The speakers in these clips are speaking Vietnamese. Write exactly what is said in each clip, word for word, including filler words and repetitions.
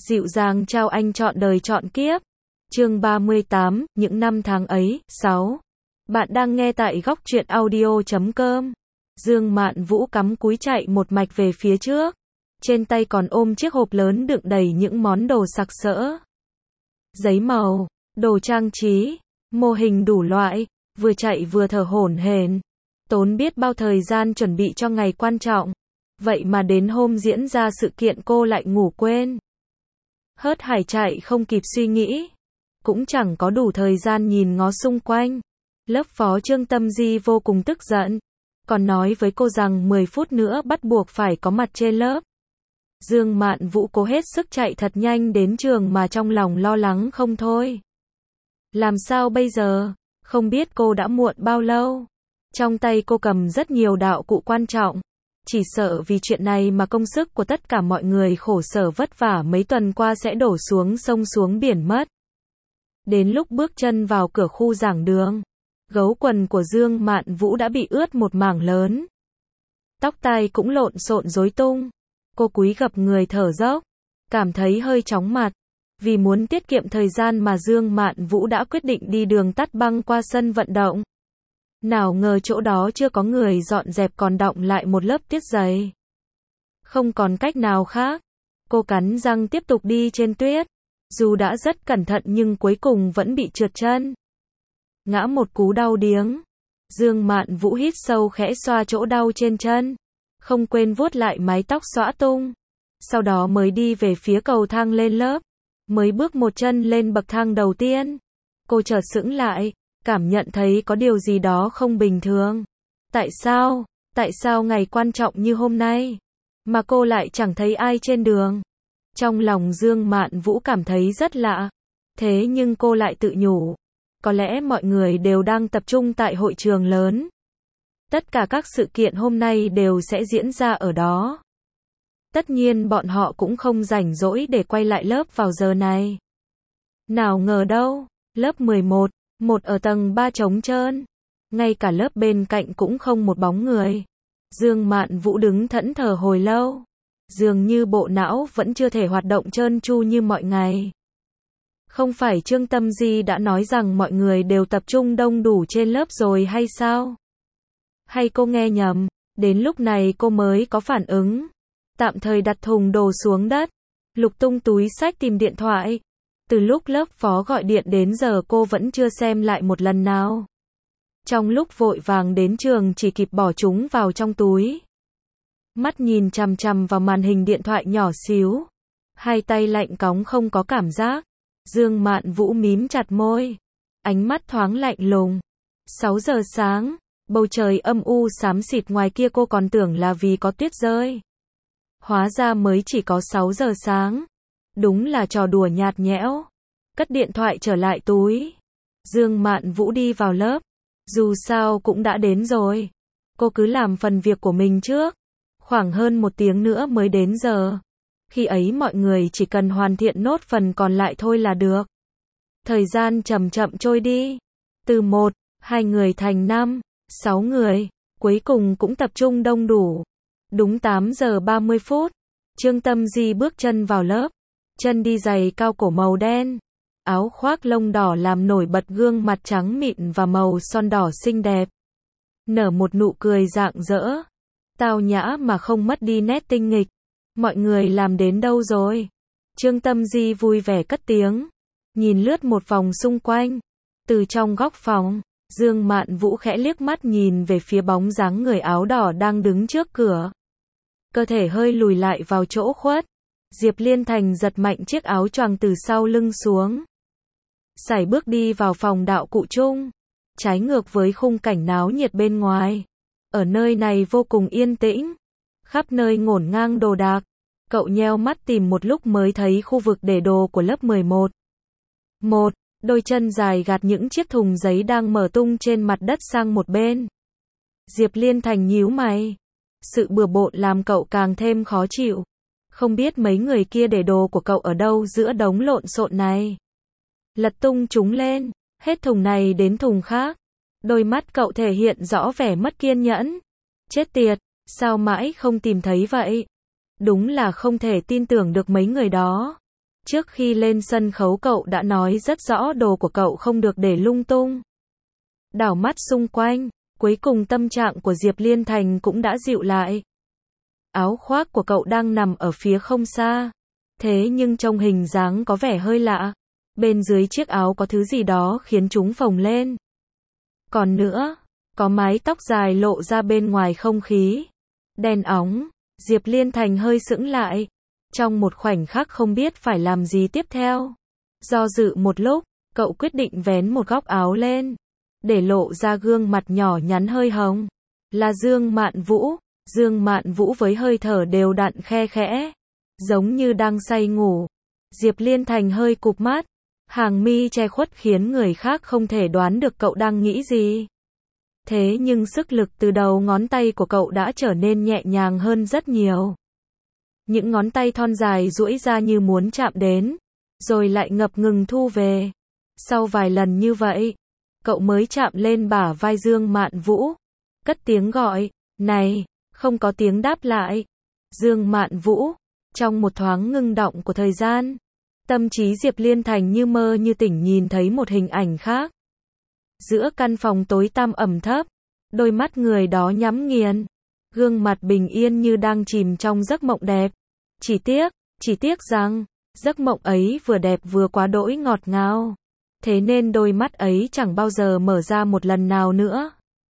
Dịu dàng trao anh trọn đời trọn kiếp. Chương ba mươi tám, những năm tháng ấy. sáu. Bạn đang nghe tại góc truyện audio chấm com. Dương Mạn Vũ cắm cúi chạy một mạch về phía trước. Trên tay còn ôm chiếc hộp lớn đựng đầy những món đồ sặc sỡ. Giấy màu, đồ trang trí, mô hình đủ loại, vừa chạy vừa thở hổn hển. Tốn biết bao thời gian chuẩn bị cho ngày quan trọng. Vậy mà đến hôm diễn ra sự kiện cô lại ngủ quên. Hớt hải chạy không kịp suy nghĩ. Cũng chẳng có đủ thời gian nhìn ngó xung quanh. Lớp phó Trương Tâm Di vô cùng tức giận. Còn nói với cô rằng mười phút nữa bắt buộc phải có mặt trên lớp. Dương Mạn Vũ cố hết sức chạy thật nhanh đến trường mà trong lòng lo lắng không thôi. Làm sao bây giờ? Không biết cô đã muộn bao lâu. Trong tay cô cầm rất nhiều đạo cụ quan trọng. Chỉ sợ vì chuyện này mà công sức của tất cả mọi người khổ sở vất vả mấy tuần qua sẽ đổ xuống sông xuống biển mất. Đến lúc bước chân vào cửa khu giảng đường, gấu quần của Dương Mạn Vũ đã bị ướt một mảng lớn. Tóc tai cũng lộn xộn rối tung. Cô cúi gập người thở dốc, cảm thấy hơi chóng mặt. Vì muốn tiết kiệm thời gian mà Dương Mạn Vũ đã quyết định đi đường tắt băng qua sân vận động. Nào ngờ chỗ đó chưa có người dọn dẹp còn đọng lại một lớp tuyết dày. Không còn cách nào khác. Cô cắn răng tiếp tục đi trên tuyết. Dù đã rất cẩn thận nhưng cuối cùng vẫn bị trượt chân. Ngã một cú đau điếng. Dương Mạn Vũ hít sâu khẽ xoa chỗ đau trên chân. Không quên vuốt lại mái tóc xõa tung. Sau đó mới đi về phía cầu thang lên lớp. Mới bước một chân lên bậc thang đầu tiên. Cô chợt sững lại. Cảm nhận thấy có điều gì đó không bình thường. Tại sao? Tại sao ngày quan trọng như hôm nay mà cô lại chẳng thấy ai trên đường? Trong lòng Dương Mạn Vũ cảm thấy rất lạ. Thế nhưng cô lại tự nhủ. Có lẽ mọi người đều đang tập trung tại hội trường lớn. Tất cả các sự kiện hôm nay đều sẽ diễn ra ở đó. Tất nhiên bọn họ cũng không rảnh rỗi để quay lại lớp vào giờ này. Nào ngờ đâu, lớp mười một, một ở tầng ba trống trơn. Ngay cả lớp bên cạnh cũng không một bóng người. Dương Mạn Vũ đứng thẫn thờ hồi lâu. Dường như bộ não vẫn chưa thể hoạt động trơn tru như mọi ngày. Không phải Trương Tâm Di đã nói rằng mọi người đều tập trung đông đủ trên lớp rồi hay sao? Hay cô nghe nhầm? Đến lúc này cô mới có phản ứng. Tạm thời đặt thùng đồ xuống đất. Lục tung túi xách tìm điện thoại. Từ lúc lớp phó gọi điện đến giờ cô vẫn chưa xem lại một lần nào. Trong lúc vội vàng đến trường chỉ kịp bỏ chúng vào trong túi. Mắt nhìn chằm chằm vào màn hình điện thoại nhỏ xíu. Hai tay lạnh cóng không có cảm giác. Dương Mạn Vũ mím chặt môi. Ánh mắt thoáng lạnh lùng. sáu giờ sáng. Bầu trời âm u xám xịt ngoài kia cô còn tưởng là vì có tuyết rơi. Hóa ra mới chỉ có sáu giờ sáng. Đúng là trò đùa nhạt nhẽo. Cất điện thoại trở lại túi. Dương Mạn Vũ đi vào lớp. Dù sao cũng đã đến rồi. Cô cứ làm phần việc của mình trước. Khoảng hơn một tiếng nữa mới đến giờ. Khi ấy mọi người chỉ cần hoàn thiện nốt phần còn lại thôi là được. Thời gian chậm chậm trôi đi. Từ một, hai người thành năm, sáu người. Cuối cùng cũng tập trung đông đủ. Đúng tám giờ ba mươi phút. Trương Tâm Di bước chân vào lớp. Chân đi giày cao cổ màu đen. Áo khoác lông đỏ làm nổi bật gương mặt trắng mịn và màu son đỏ xinh đẹp. Nở một nụ cười rạng rỡ. Tao nhã mà không mất đi nét tinh nghịch. Mọi người làm đến đâu rồi? Trương Tâm Di vui vẻ cất tiếng. Nhìn lướt một vòng xung quanh. Từ trong góc phòng, Dương Mạn Vũ khẽ liếc mắt nhìn về phía bóng dáng người áo đỏ đang đứng trước cửa. Cơ thể hơi lùi lại vào chỗ khuất. Diệp Liên Thành giật mạnh chiếc áo choàng từ sau lưng xuống. Sải bước đi vào phòng đạo cụ chung. Trái ngược với khung cảnh náo nhiệt bên ngoài. Ở nơi này vô cùng yên tĩnh. Khắp nơi ngổn ngang đồ đạc. Cậu nheo mắt tìm một lúc mới thấy khu vực để đồ của lớp mười một. Một, đôi chân dài gạt những chiếc thùng giấy đang mở tung trên mặt đất sang một bên. Diệp Liên Thành nhíu mày. Sự bừa bộn làm cậu càng thêm khó chịu. Không biết mấy người kia để đồ của cậu ở đâu giữa đống lộn xộn này. Lật tung chúng lên, hết thùng này đến thùng khác. Đôi mắt cậu thể hiện rõ vẻ mất kiên nhẫn. Chết tiệt, sao mãi không tìm thấy vậy? Đúng là không thể tin tưởng được mấy người đó. Trước khi lên sân khấu cậu đã nói rất rõ đồ của cậu không được để lung tung. Đảo mắt xung quanh, cuối cùng tâm trạng của Diệp Liên Thành cũng đã dịu lại. Áo khoác của cậu đang nằm ở phía không xa. Thế nhưng trông hình dáng có vẻ hơi lạ. Bên dưới chiếc áo có thứ gì đó khiến chúng phồng lên. Còn nữa, có mái tóc dài lộ ra bên ngoài không khí. Đen óng, Diệp Liên Thành hơi sững lại. Trong một khoảnh khắc không biết phải làm gì tiếp theo. Do dự một lúc, cậu quyết định vén một góc áo lên. Để lộ ra gương mặt nhỏ nhắn hơi hồng. Là Dương Mạn Vũ. Dương Mạn Vũ với hơi thở đều đặn khe khẽ. Giống như đang say ngủ. Diệp Liên Thành hơi cụp mắt. Hàng mi che khuất khiến người khác không thể đoán được cậu đang nghĩ gì. Thế nhưng sức lực từ đầu ngón tay của cậu đã trở nên nhẹ nhàng hơn rất nhiều. Những ngón tay thon dài duỗi ra như muốn chạm đến, rồi lại ngập ngừng thu về. Sau vài lần như vậy, cậu mới chạm lên bả vai Dương Mạn Vũ. Cất tiếng gọi, này, không có tiếng đáp lại. Dương Mạn Vũ, trong một thoáng ngưng động của thời gian, tâm trí Diệp Liên Thành như mơ như tỉnh nhìn thấy một hình ảnh khác. Giữa căn phòng tối tăm ẩm thấp, đôi mắt người đó nhắm nghiền, gương mặt bình yên như đang chìm trong giấc mộng đẹp. Chỉ tiếc, chỉ tiếc rằng, giấc mộng ấy vừa đẹp vừa quá đỗi ngọt ngào. Thế nên đôi mắt ấy chẳng bao giờ mở ra một lần nào nữa.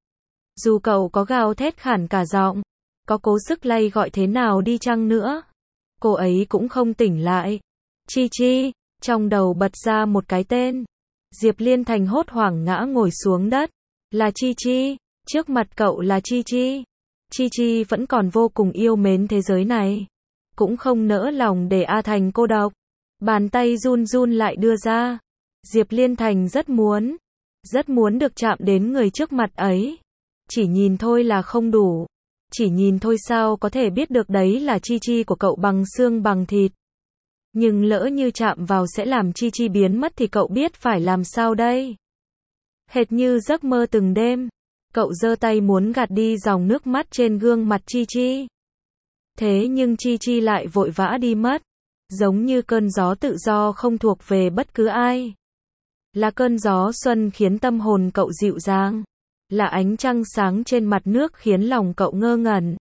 Dù cậu có gào thét khản cả giọng, có cố sức lay gọi thế nào đi chăng nữa, cô ấy cũng không tỉnh lại. Chi Chi, trong đầu bật ra một cái tên. Diệp Liên Thành hốt hoảng ngã ngồi xuống đất. Là Chi Chi, trước mặt cậu là Chi Chi. Chi Chi vẫn còn vô cùng yêu mến thế giới này. Cũng không nỡ lòng để A Thành cô độc. Bàn tay run run lại đưa ra. Diệp Liên Thành rất muốn, rất muốn được chạm đến người trước mặt ấy. Chỉ nhìn thôi là không đủ. Chỉ nhìn thôi sao có thể biết được đấy là Chi Chi của cậu bằng xương bằng thịt. Nhưng lỡ như chạm vào sẽ làm Chi Chi biến mất thì cậu biết phải làm sao đây? Hệt như giấc mơ từng đêm, cậu giơ tay muốn gạt đi dòng nước mắt trên gương mặt Chi Chi. Thế nhưng Chi Chi lại vội vã đi mất, giống như cơn gió tự do không thuộc về bất cứ ai. Là cơn gió xuân khiến tâm hồn cậu dịu dàng, là ánh trăng sáng trên mặt nước khiến lòng cậu ngơ ngẩn.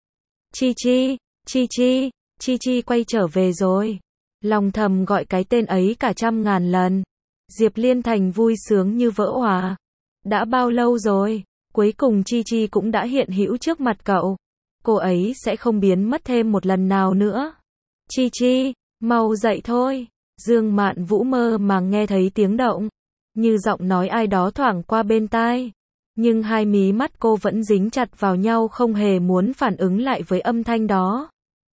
Chi Chi, Chi Chi, Chi Chi quay trở về rồi. Lòng thầm gọi cái tên ấy cả trăm ngàn lần. Diệp Liên Thành vui sướng như vỡ òa. Đã bao lâu rồi, cuối cùng Chi Chi cũng đã hiện hữu trước mặt cậu. Cô ấy sẽ không biến mất thêm một lần nào nữa. Chi Chi, mau dậy thôi. Dương Mạn Vũ mơ màng nghe thấy tiếng động, như giọng nói ai đó thoảng qua bên tai. Nhưng hai mí mắt cô vẫn dính chặt vào nhau không hề muốn phản ứng lại với âm thanh đó.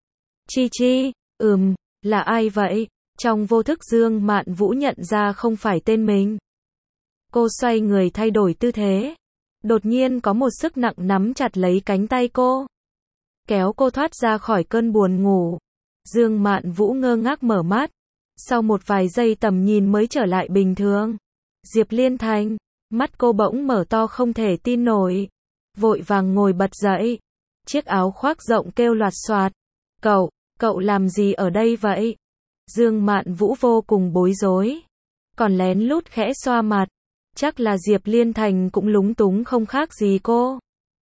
Chi Chi, ừm, là ai vậy? Trong vô thức Dương Mạn Vũ nhận ra không phải tên mình. Cô xoay người thay đổi tư thế. Đột nhiên có một sức nặng nắm chặt lấy cánh tay cô, kéo cô thoát ra khỏi cơn buồn ngủ. Dương Mạn Vũ ngơ ngác mở mắt. Sau một vài giây tầm nhìn mới trở lại bình thường. Diệp Liên Thành, mắt cô bỗng mở to không thể tin nổi. Vội vàng ngồi bật dậy. Chiếc áo khoác rộng kêu loạt xoạt. Cậu, cậu làm gì ở đây vậy? Dương Mạn Vũ vô cùng bối rối. Còn lén lút khẽ xoa mặt. Chắc là Diệp Liên Thành cũng lúng túng không khác gì cô.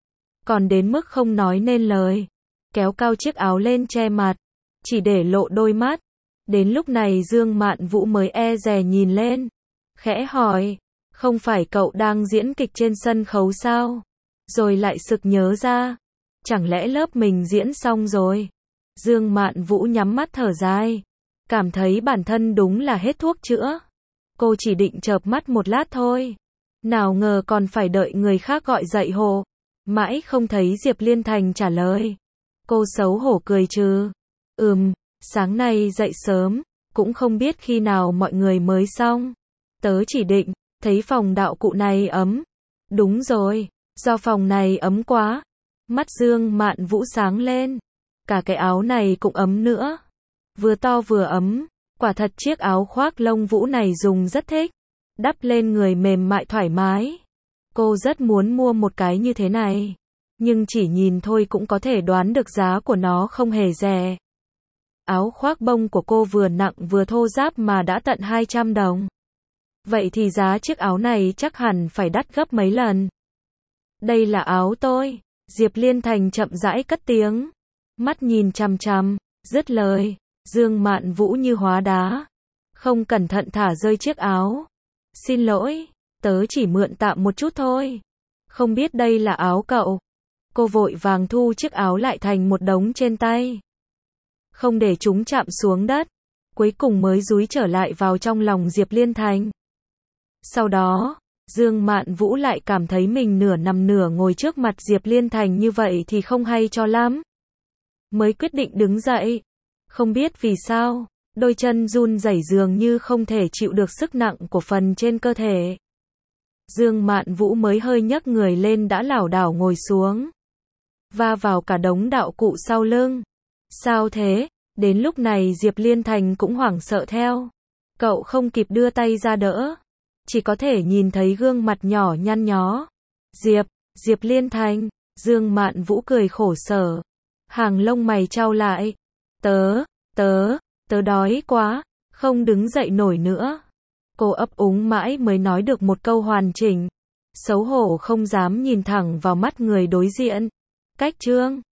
Còn đến mức không nói nên lời. Kéo cao chiếc áo lên che mặt. Chỉ để lộ đôi mắt. Đến lúc này Dương Mạn Vũ mới e dè nhìn lên. Khẽ hỏi. Không phải cậu đang diễn kịch trên sân khấu sao? Rồi lại sực nhớ ra. Chẳng lẽ lớp mình diễn xong rồi? Dương Mạn Vũ nhắm mắt thở dài. Cảm thấy bản thân đúng là hết thuốc chữa. Cô chỉ định chợp mắt một lát thôi. Nào ngờ còn phải đợi người khác gọi dậy hộ. Mãi không thấy Diệp Liên Thành trả lời. Cô xấu hổ cười trừ. Ừm, sáng nay dậy sớm, cũng không biết khi nào mọi người mới xong. Tớ chỉ định, thấy phòng đạo cụ này ấm. Đúng rồi, do phòng này ấm quá. Mắt Dương Mạn Vũ sáng lên. Cả cái áo này cũng ấm nữa. Vừa to vừa ấm. Quả thật chiếc áo khoác lông vũ này dùng rất thích. Đắp lên người mềm mại thoải mái. Cô rất muốn mua một cái như thế này. Nhưng chỉ nhìn thôi cũng có thể đoán được giá của nó không hề rẻ. áo khoác bông của cô vừa nặng vừa thô ráp mà đã tận hai trăm đồng. Vậy thì giá chiếc áo này chắc hẳn phải đắt gấp mấy lần. Đây là áo tôi. Diệp Liên Thành chậm rãi cất tiếng. Mắt nhìn chằm chằm, dứt lời. Dương Mạn Vũ như hóa đá. Không cẩn thận thả rơi chiếc áo. Xin lỗi, tớ chỉ mượn tạm một chút thôi. Không biết đây là áo cậu. Cô vội vàng thu chiếc áo lại thành một đống trên tay. Không để chúng chạm xuống đất. Cuối cùng mới dúi trở lại vào trong lòng Diệp Liên Thành. Sau đó, Dương Mạn Vũ lại cảm thấy mình nửa nằm nửa ngồi trước mặt Diệp Liên Thành như vậy thì không hay cho lắm. Mới quyết định đứng dậy. Không biết vì sao, đôi chân run rẩy dường như không thể chịu được sức nặng của phần trên cơ thể. Dương Mạn Vũ mới hơi nhấc người lên đã lảo đảo ngồi xuống. Va vào cả đống đạo cụ sau lưng. Sao thế? Đến lúc này Diệp Liên Thành cũng hoảng sợ theo. Cậu không kịp đưa tay ra đỡ. Chỉ có thể nhìn thấy gương mặt nhỏ nhăn nhó. Diệp, Diệp Liên Thành, Dương Mạn Vũ cười khổ sở. Hàng lông mày chau lại. Tớ, tớ, tớ đói quá, không đứng dậy nổi nữa. Cô ấp úng mãi mới nói được một câu hoàn chỉnh. Xấu hổ không dám nhìn thẳng vào mắt người đối diện. Cách chương